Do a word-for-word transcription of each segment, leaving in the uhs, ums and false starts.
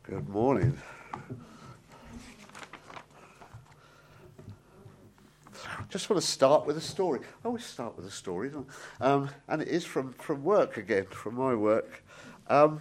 Good morning. Just want to start with a story. I always start with a story, don't I? Um, and it is from, from work again, from my work. Um,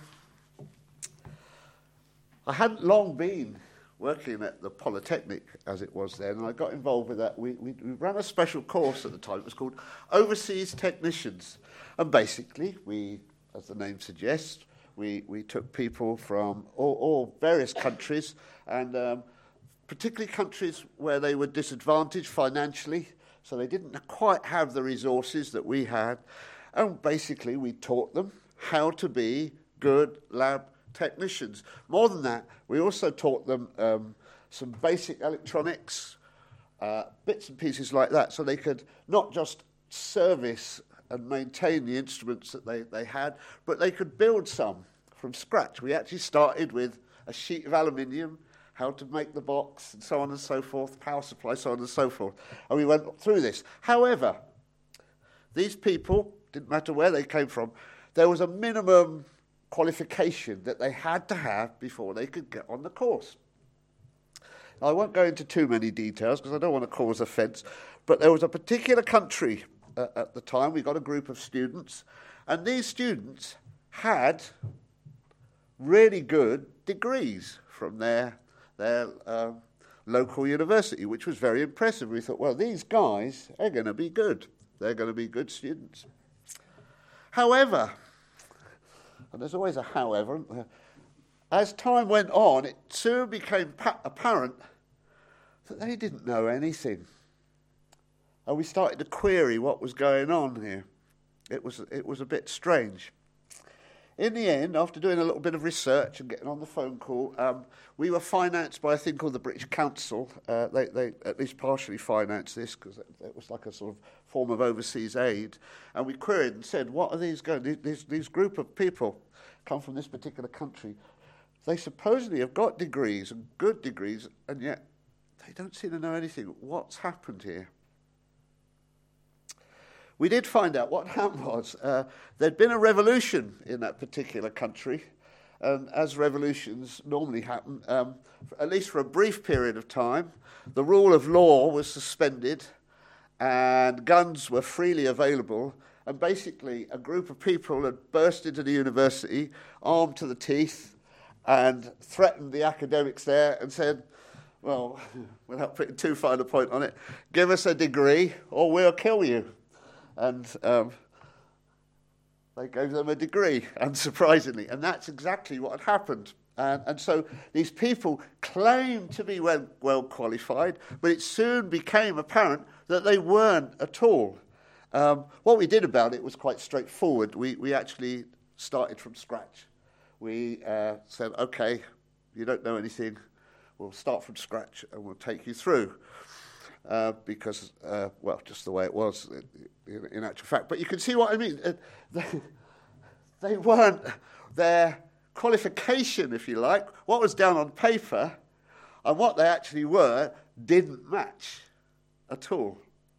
I hadn't long been working at the Polytechnic, as it was then, and I got involved with that. We, we, we ran a special course at the time. It was called Overseas Technicians. And basically, we, as the name suggests, we, we took people from all, all various countries, and um, particularly countries where they were disadvantaged financially, so they didn't quite have the resources that we had. And basically, we taught them how to be good lab technicians. More than that, we also taught them um, some basic electronics, uh, bits and pieces like that, so they could not just service and maintain the instruments that they, they had, but they could build some from scratch. We actually started with a sheet of aluminium, how to make the box, and so on and so forth, power supply, so on and so forth. And we went through this. However, these people, didn't matter where they came from, there was a minimum qualification that they had to have before they could get on the course. Now, I won't go into too many details because I don't want to cause offence, but there was a particular country uh, at the time. We got a group of students, and these students had really good degrees from their their uh, local university, which was very impressive. We thought, well, these guys are going to be good. They're going to be good students. However, and there's always a however, as time went on, it soon became pa- apparent that they didn't know anything. And we started to query what was going on here. It was it was a bit strange. In the end, after doing a little bit of research and getting on the phone call, um, we were financed by a thing called the British Council. Uh, they, they at least partially financed this because it, it was like a sort of form of overseas aid. And we queried and said, what are these going? These, these group of people come from this particular country. They supposedly have got degrees, and good degrees, and yet they don't seem to know anything. What's happened here? We did find out what happened was uh, there'd been a revolution in that particular country, and as revolutions normally happen, um, at least for a brief period of time, the rule of law was suspended and guns were freely available, and basically a group of people had burst into the university, armed to the teeth, and threatened the academics there and said, well, without putting too fine a point on it, give us a degree or we'll kill you. And um, they gave them a degree, unsurprisingly. And that's exactly what had happened. And, and so these people claimed to be well, well qualified, but it soon became apparent that they weren't at all. Um, what we did about it was quite straightforward. We, we actually started from scratch. We uh, said, okay, you don't know anything, we'll start from scratch and we'll take you through. Uh, because, uh, well, just the way it was in, in actual fact. But you can see what I mean. Uh, they, they weren't, their qualification, if you like, what was down on paper and what they actually were didn't match at all.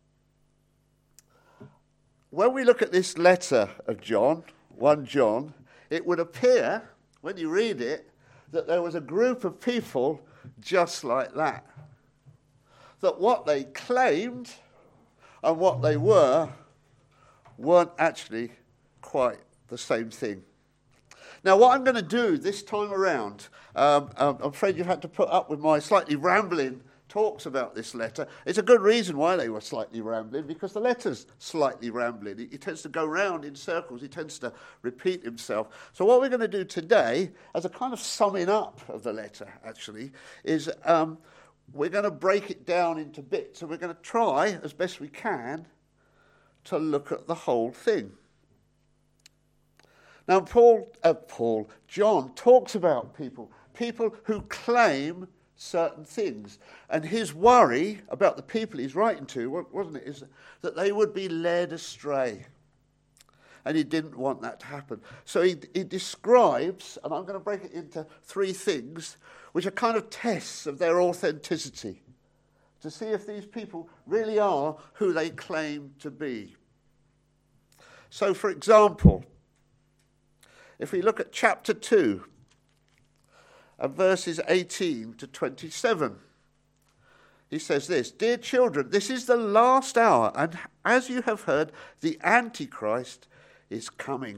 When we look at this letter of John, First John, it would appear, when you read it, that there was a group of people just like that. That what they claimed and what they were weren't actually quite the same thing. Now, what I'm going to do this time around, um, I'm afraid you've had to put up with my slightly rambling talks about this letter. It's a good reason why they were slightly rambling, because the letter's slightly rambling. He, he tends to go round in circles. He tends to repeat himself. So what we're going to do today, as a kind of summing up of the letter, actually, is Um, we're going to break it down into bits, and we're going to try, as best we can, to look at the whole thing. Now, Paul, uh, Paul, John talks about people, people who claim certain things. And his worry about the people he's writing to, wasn't it, is that they would be led astray. And he didn't want that to happen. So he, he describes, and I'm going to break it into three things, which are kind of tests of their authenticity, to see if these people really are who they claim to be. So, for example, if we look at chapter two, and verses eighteen to twenty-seven. He says this, "Dear children, this is the last hour, and as you have heard, the Antichrist is coming.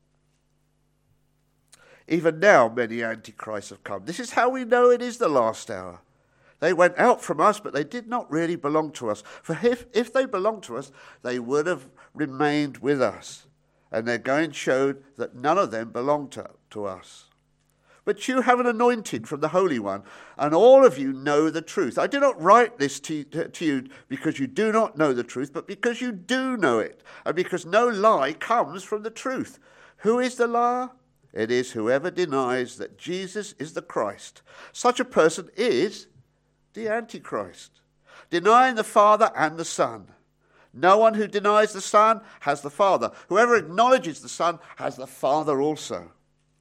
Even now many antichrists have come. This is how we know it is the last hour. They went out from us, but they did not really belong to us. For if, if they belonged to us, they would have remained with us. And their going showed that none of them belonged to, to us. But you have an anointing from the Holy One, and all of you know the truth. I do not write this to, to you because you do not know the truth, but because you do know it, and because no lie comes from the truth. Who is the liar? It is whoever denies that Jesus is the Christ. Such a person is the Antichrist, denying the Father and the Son. No one who denies the Son has the Father. Whoever acknowledges the Son has the Father also.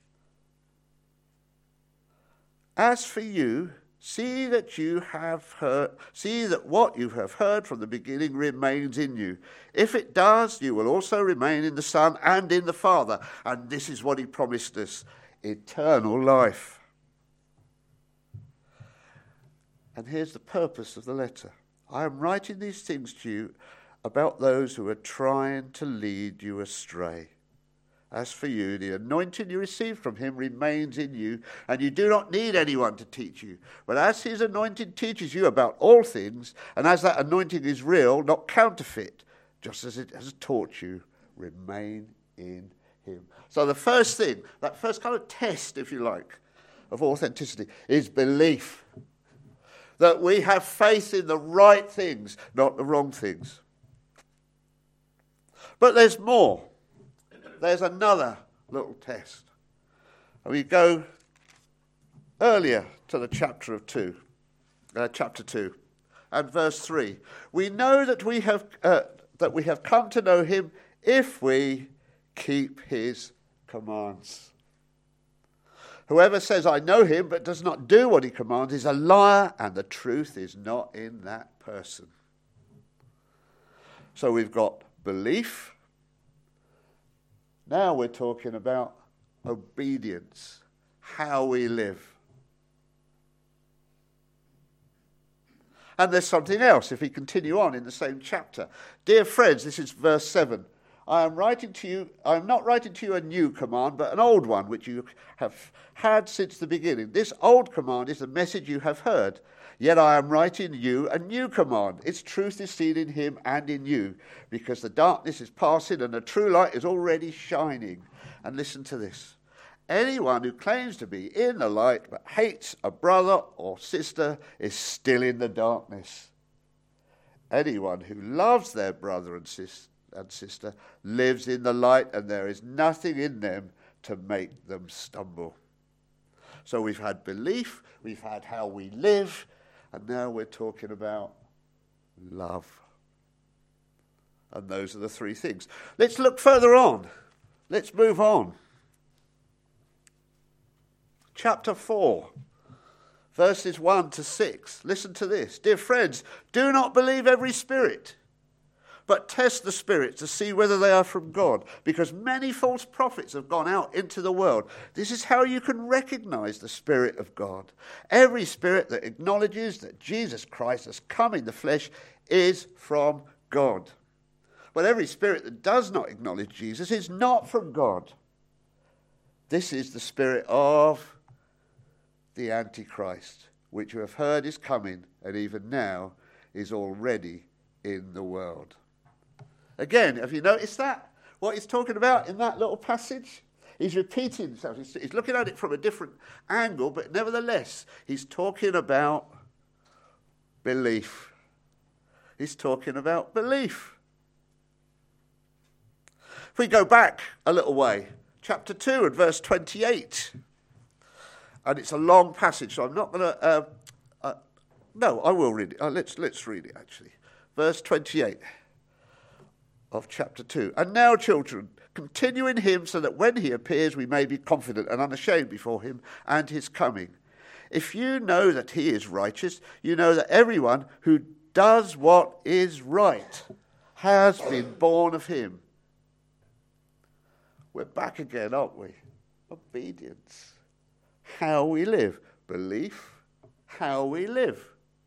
As for you, see that you have heard, see that what you have heard from the beginning remains in you. If it does, you will also remain in the Son and in the Father. And this is what he promised us, eternal life." And here's the purpose of the letter. "I am writing these things to you about those who are trying to lead you astray. As for you, the anointing you received from him remains in you, and you do not need anyone to teach you. But as his anointing teaches you about all things, and as that anointing is real, not counterfeit, just as it has taught you, remain in him." So the first thing, that first kind of test, if you like, of authenticity is belief. That we have faith in the right things, not the wrong things. But there's more. There's another little test. And we go earlier to the chapter of two, uh, chapter two, and verse three. "We know that we have uh, that we have come to know him if we keep his commands. Whoever says, 'I know him,' but does not do what he commands is a liar, and the truth is not in that person." So we've got belief. Now we're talking about obedience, how we live. And there's something else if we continue on in the same chapter. "Dear friends," this is verse seven, I am writing to you, I am not writing to you a new command, but an old one, which you have had since the beginning. This old command is the message you have heard. Yet I am writing you a new command. Its truth is seen in him and in you, because the darkness is passing and the true light is already shining." And listen to this. "Anyone who claims to be in the light but hates a brother or sister is still in the darkness. Anyone who loves their brother and sister and sister lives in the light, and there is nothing in them to make them stumble." So we've had belief, we've had how we live, and now we're talking about love. And those are the three things. Let's look further on. Let's move on. Chapter four, verses one to six. Listen to this. "Dear friends, do not believe every spirit, but test the spirits to see whether they are from God, because many false prophets have gone out into the world. This is how you can recognize the Spirit of God. Every spirit that acknowledges that Jesus Christ has come in the flesh is from God. But every spirit that does not acknowledge Jesus is not from God. This is the spirit of the Antichrist, which you have heard is coming, and even now is already in the world." Again, have you noticed that? What he's talking about in that little passage? He's repeating himself. He's, he's looking at it from a different angle, but nevertheless, he's talking about belief. He's talking about belief. If we go back a little way, chapter two and verse twenty-eight, and it's a long passage, so I'm not going to... Uh, uh, no, I will read it. Uh, let's, let's read it, actually. Verse twenty-eight. Of chapter two. "And now, children, continue in him so that when he appears we may be confident and unashamed before him and his coming. If you know that he is righteous, you know that everyone who does what is right has been born of him." We're back again, aren't we? Obedience. how we live. Belief, how we live.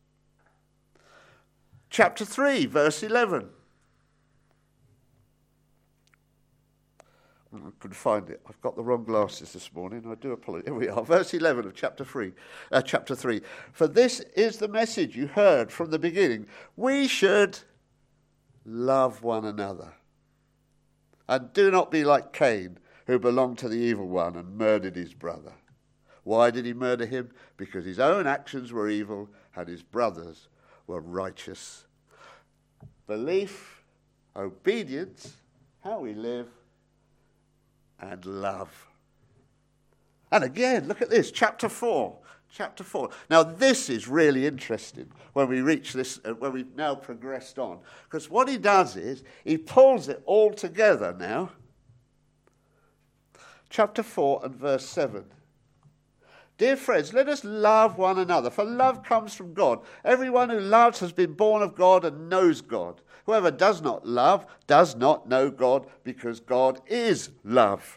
Chapter three, verse eleven. I couldn't find it. I've got the wrong glasses this morning. I do apologize. Here we are. Verse eleven of chapter three. Uh, chapter three. For this is the message you heard from the beginning. We should love one another. And do not be like Cain, who belonged to the evil one and murdered his brother. Why did he murder him? Because his own actions were evil and his brothers were righteous. Belief, obedience, how we live, and love. And again, look at this, chapter four. Chapter four. Now, this is really interesting when we reach this, uh, when we've now progressed on. Because what he does is, he pulls it all together now. Chapter four and verse seven. Dear friends, let us love one another, for love comes from God. Everyone who loves has been born of God and knows God. Whoever does not love does not know God, because God is love.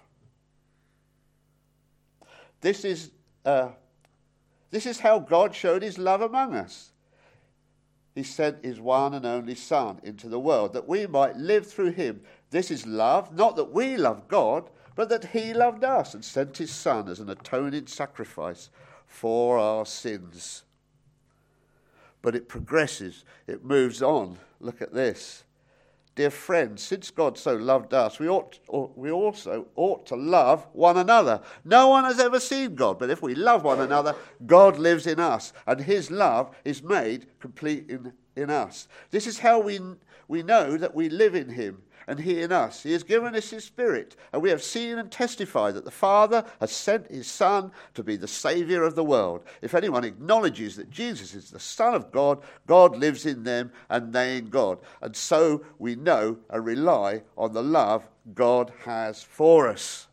This is, uh, this is how God showed his love among us. He sent his one and only Son into the world, that we might live through him. This is love, not that we love God, but that he loved us and sent his Son as an atoning sacrifice for our sins. But it progresses, it moves on. Look at this. Dear friends, since God so loved us, we ought, we also ought to love one another. No one has ever seen God, but if we love one another, God lives in us, and his love is made complete in, in us. This is how we, we know that we live in him, and he in us. He has given us his Spirit, and we have seen and testified that the Father has sent his Son to be the Saviour of the world. If anyone acknowledges that Jesus is the Son of God, God lives in them and they in God. And so we know and rely on the love God has for us.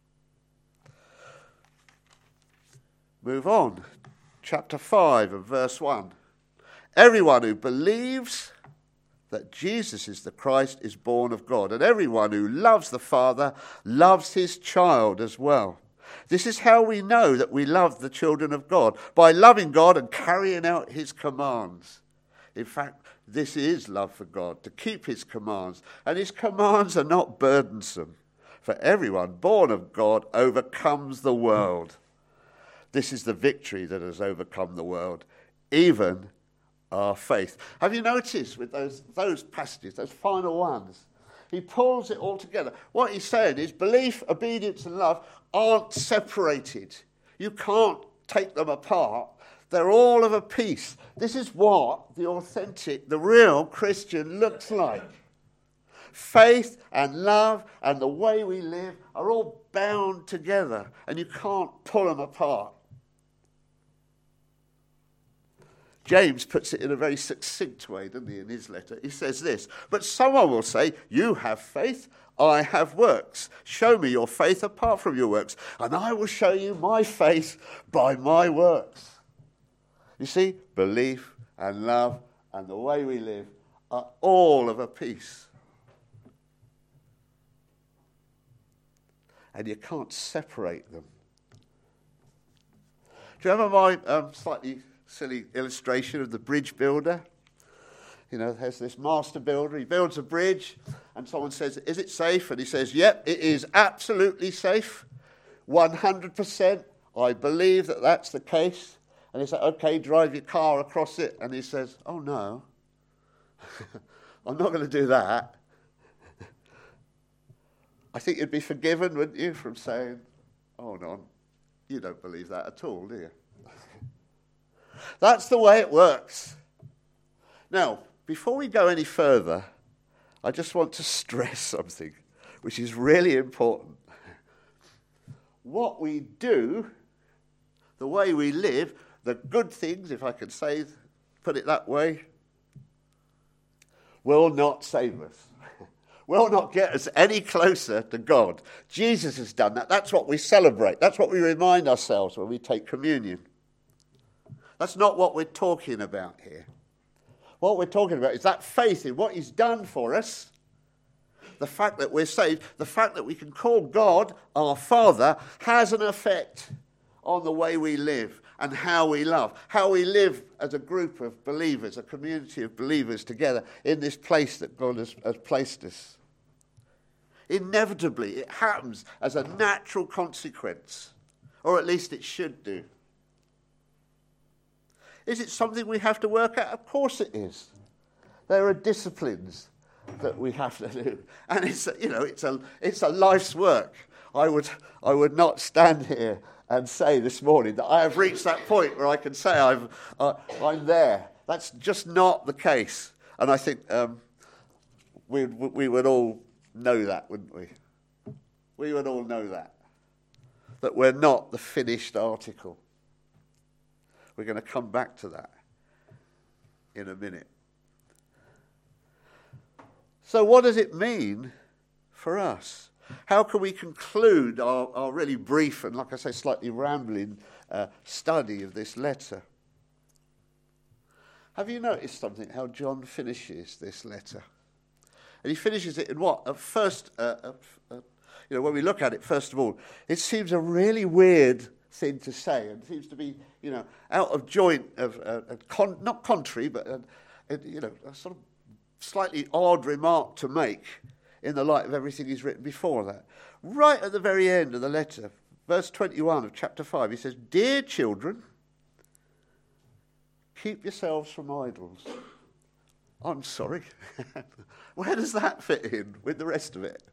Move on. Chapter five and verse one. Everyone who believes that Jesus is the Christ is born of God, and everyone who loves the Father loves his child as well. This is how we know that we love the children of God, by loving God and carrying out his commands. In fact, this is love for God, to keep his commands, and his commands are not burdensome. For everyone born of God overcomes the world. This is the victory that has overcome the world, even our faith. Have you noticed with those, those passages, those final ones, he pulls it all together. What he's saying is belief, obedience and love aren't separated. You can't take them apart. They're all of a piece. This is what the authentic, the real Christian looks like. Faith and love and the way we live are all bound together, and you can't pull them apart. James puts it in a very succinct way, doesn't he, in his letter? He says this, but someone will say, you have faith, I have works. Show me your faith apart from your works, and I will show you my faith by my works. You see, belief and love and the way we live are all of a piece. And you can't separate them. Do you remember my um, slightly silly illustration of the bridge builder? You know, there's this master builder. He builds a bridge, and someone says, is it safe? And he says, yep, it is absolutely safe. one hundred percent. I believe that that's the case. And he said, okay, drive your car across it. And he says, oh, no. I'm not going to do that. I think you'd be forgiven, wouldn't you, from saying, oh, no, you don't believe that at all, do you? That's the way it works. Now, before we go any further, I just want to stress something which is really important. What we do, the way we live, the good things, if I can say, put it that way, will not save us. Will not get us any closer to God. Jesus has done that. That's what we celebrate. That's what we remind ourselves when we take communion. That's not what we're talking about here. What we're talking about is that faith in what he's done for us, the fact that we're saved, the fact that we can call God our Father has an effect on the way we live and how we love, how we live as a group of believers, a community of believers together in this place that God has, has placed us. Inevitably, it happens as a natural consequence, or at least it should do. Is it something we have to work at? Of course it is. There are disciplines that we have to do, and it's you know it's a it's a life's work. I would I would not stand here and say this morning that I have reached that point where I can say I've uh, I'm there. That's just not the case, and I think um, we we would all know that, wouldn't we? We would all know that that we're not the finished article. We're going to come back to that in a minute. So what does it mean for us? How can we conclude our, our really brief and, like I say, slightly rambling uh, study of this letter? Have you noticed something, how John finishes this letter? And he finishes it in what? At first, uh, uh, uh, you know, when we look at it, first of all, it seems a really weird thing to say, and seems to be, you know, out of joint, of uh, a con- not contrary, but, uh, it, you know, a sort of slightly odd remark to make in the light of everything he's written before that. Right at the very end of the letter, verse twenty-one of chapter five, he says, "Dear children, keep yourselves from idols." I'm sorry. Where does that fit in with the rest of it?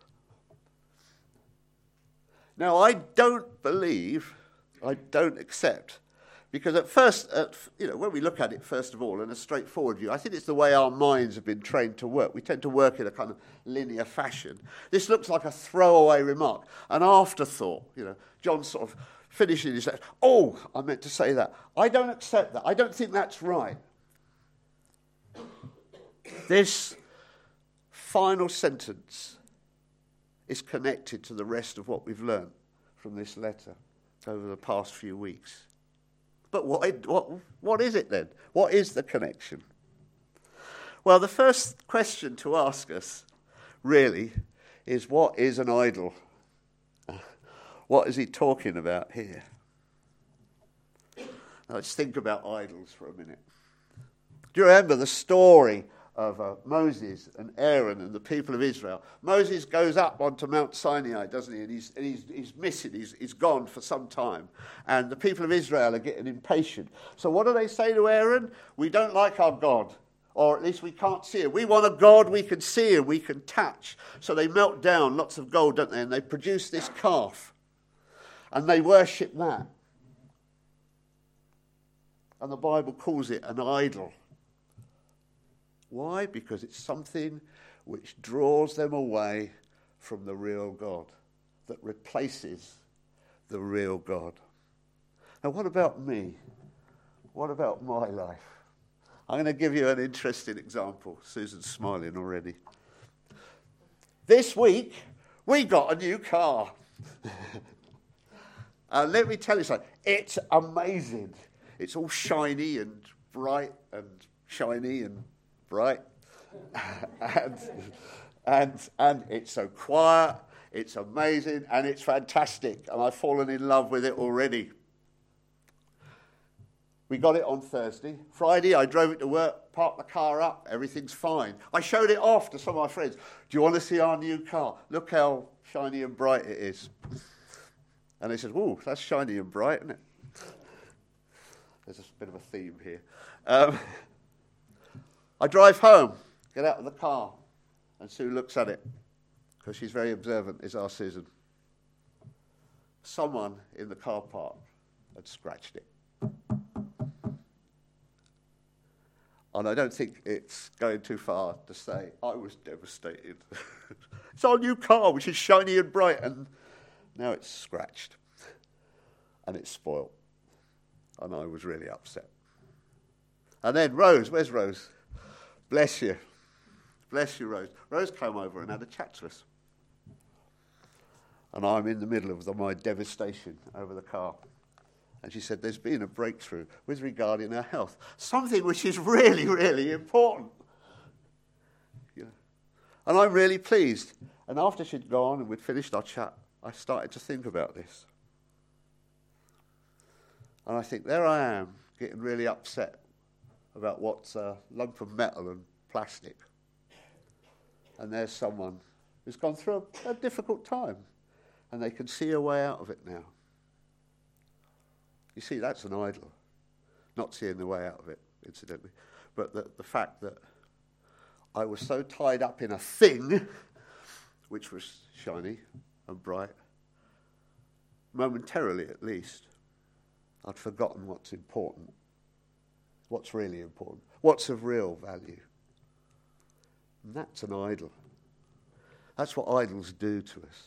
Now, I don't believe, I don't accept, because at first, at, you know, when we look at it, first of all, in a straightforward view, I think it's the way our minds have been trained to work. We tend to work in a kind of linear fashion. This looks like a throwaway remark, an afterthought. You know, John sort of finishing his letter. Oh, I meant to say that. I don't accept that. I don't think that's right. This final sentence is connected to the rest of what we've learned from this letter over the past few weeks. But what, what, what is it then? What is the connection? Well, the first question to ask us, really, is what is an idol? What is he talking about here? Now, let's think about idols for a minute. Do you remember the story of uh, Moses and Aaron and the people of Israel? Moses goes up onto Mount Sinai, doesn't he? And he's, and he's, he's missing, he's, he's gone for some time. And the people of Israel are getting impatient. So what do they say to Aaron? We don't like our God, or at least we can't see him. We want a God we can see and we can touch. So they melt down lots of gold, don't they? And they produce this calf. And they worship that. And the Bible calls it an idol. Why? Because it's something which draws them away from the real God, that replaces the real God. Now, what about me? What about my life? I'm going to give you an interesting example. Susan's smiling already. This week, we got a new car. And let me tell you something. It's amazing. It's all shiny and bright and shiny and bright, and, and and it's so quiet, it's amazing, and it's fantastic, and I've fallen in love with it already. We got it on Thursday. Friday, I drove it to work, parked the car up, everything's fine. I showed it off to some of my friends. Do you want to see our new car? Look how shiny and bright it is. And they said, "Ooh, that's shiny and bright, isn't it?" There's a bit of a theme here. Um, I drive home, get out of the car, and Sue looks at it, because she's very observant, is our Susan. Someone in the car park had scratched it. And I don't think it's going too far to say I was devastated. It's our new car, which is shiny and bright, and now it's scratched. And it's spoiled. And I was really upset. And then Rose, where's Rose? Bless you. Bless you, Rose. Rose came over and had a chat to us. And I'm in the middle of the, my devastation over the car. And she said, there's been a breakthrough with regarding her health. Something which is really, really important. You know. And I'm really pleased. And after she'd gone and we'd finished our chat, I started to think about this. And I think, there I am, getting really upset about what's a lump of metal and plastic. And there's someone who's gone through a, a difficult time, and they can see a way out of it now. You see, that's an idol. Not seeing the way out of it, incidentally, but the, the fact that I was so tied up in a thing, which was shiny and bright, momentarily at least, I'd forgotten what's important, what's really important, what's of real value. And that's an idol. That's what idols do to us.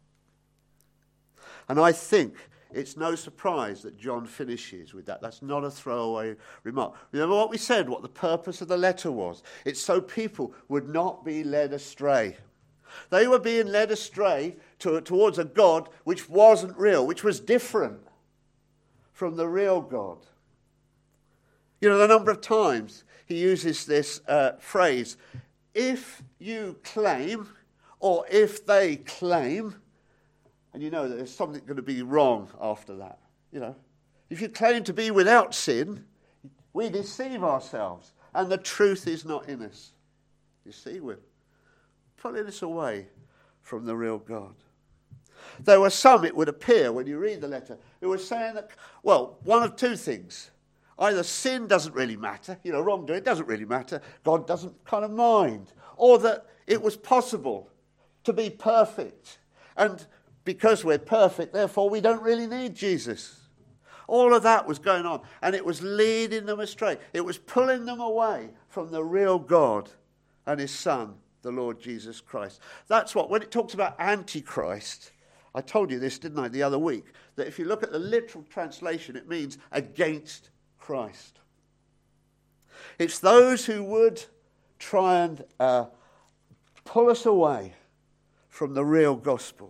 And I think it's no surprise that John finishes with that. That's not a throwaway remark. Remember what we said, what the purpose of the letter was. It's so people would not be led astray. They were being led astray to, towards a God which wasn't real, which was different from the real God. You know, the number of times he uses this uh, phrase, if you claim, or if they claim, and you know that there's something going to be wrong after that. You know, if you claim to be without sin, we deceive ourselves, and the truth is not in us. You see, we're pulling us away from the real God. There were some, it would appear, when you read the letter, who were saying that, well, one of two things. Either sin doesn't really matter, you know, wrongdoing doesn't really matter, God doesn't kind of mind, or that it was possible to be perfect, and because we're perfect, therefore we don't really need Jesus. All of that was going on, and it was leading them astray. It was pulling them away from the real God and his Son, the Lord Jesus Christ. That's what, when it talks about Antichrist, I told you this, didn't I, the other week, that if you look at the literal translation, it means against Christ. It's those who would try and uh, pull us away from the real gospel.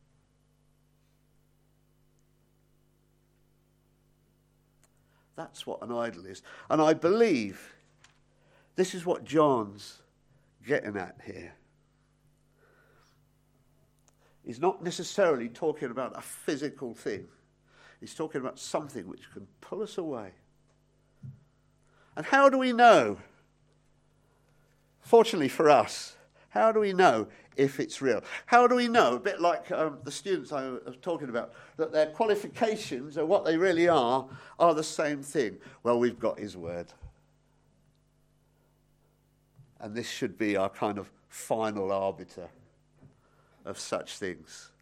That's what an idol is. And I believe this is what John's getting at here. He's not necessarily talking about a physical thing. He's talking about something which can pull us away. And how do we know? Fortunately for us, how do we know if it's real? How do we know, a bit like um, the students I was talking about, that their qualifications or what they really are, are the same thing? Well, we've got his word. And this should be our kind of final arbiter of such things.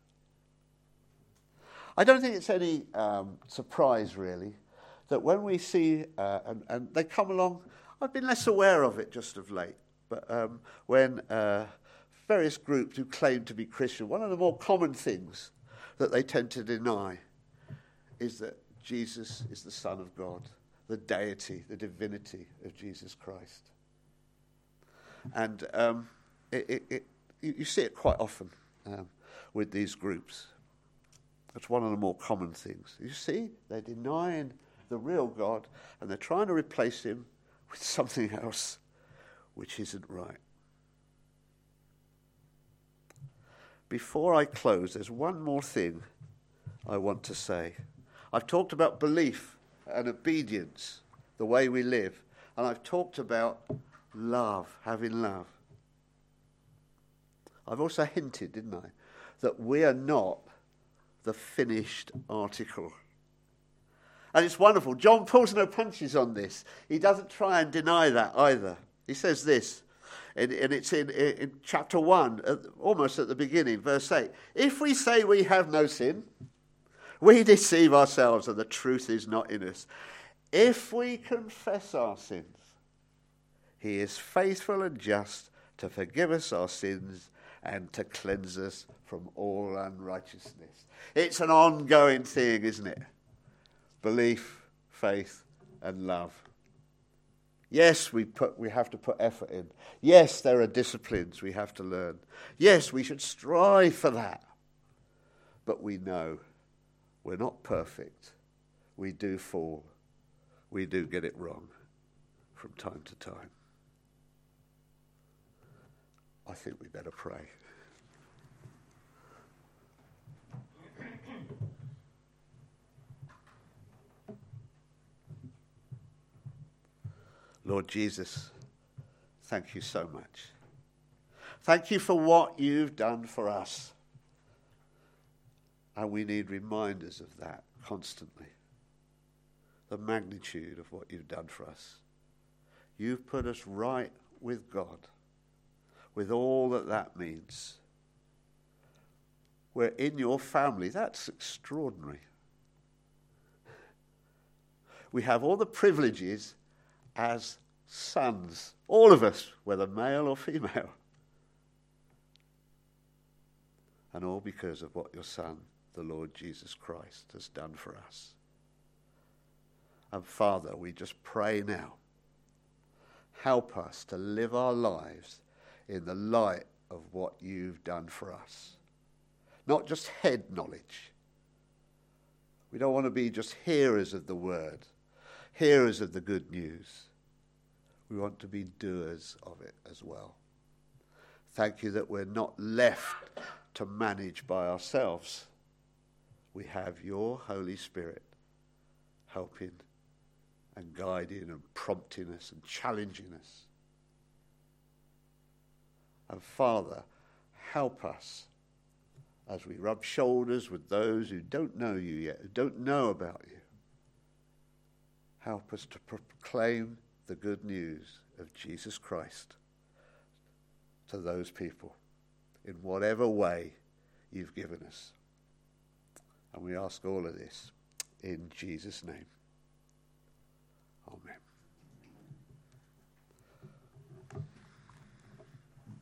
I don't think it's any um, surprise, really, that when we see, uh, and, and they come along, I've been less aware of it just of late, but um, when uh, various groups who claim to be Christian, one of the more common things that they tend to deny is that Jesus is the Son of God, the deity, the divinity of Jesus Christ. And um, it, it, it, you see it quite often um, with these groups. That's one of the more common things. You see, they're denying the real God, and they're trying to replace him with something else which isn't right. Before I close, there's one more thing I want to say. I've talked about belief and obedience, the way we live, and I've talked about love, having love. I've also hinted, didn't I, that we are not the finished article. And it's wonderful. John pulls no punches on this. He doesn't try and deny that either. He says this, and, and it's in, in chapter one, at, almost at the beginning, verse eight. If we say we have no sin, we deceive ourselves and the truth is not in us. If we confess our sins, he is faithful and just to forgive us our sins and to cleanse us from all unrighteousness. It's an ongoing thing, isn't it? Belief, faith, and love. Yes, we put we have to put effort in. Yes, there are disciplines we have to learn. Yes, we should strive for that. But we know we're not perfect. We do fall. We do get it wrong from time to time. I think we better pray. Lord Jesus, thank you so much. Thank you for what you've done for us. And we need reminders of that constantly. The magnitude of what you've done for us. You've put us right with God, with all that that means. We're in your family. That's extraordinary. We have all the privileges as sons, all of us, whether male or female. And all because of what your Son, the Lord Jesus Christ, has done for us. And Father, we just pray now, help us to live our lives in the light of what you've done for us. Not just head knowledge. We don't want to be just hearers of the word, hearers of the good news. We want to be doers of it as well. Thank you that we're not left to manage by ourselves. We have your Holy Spirit helping and guiding and prompting us and challenging us. And Father, help us as we rub shoulders with those who don't know you yet, who don't know about you. Help us to proclaim the good news of Jesus Christ to those people in whatever way you've given us. And we ask all of this in Jesus' name. Amen.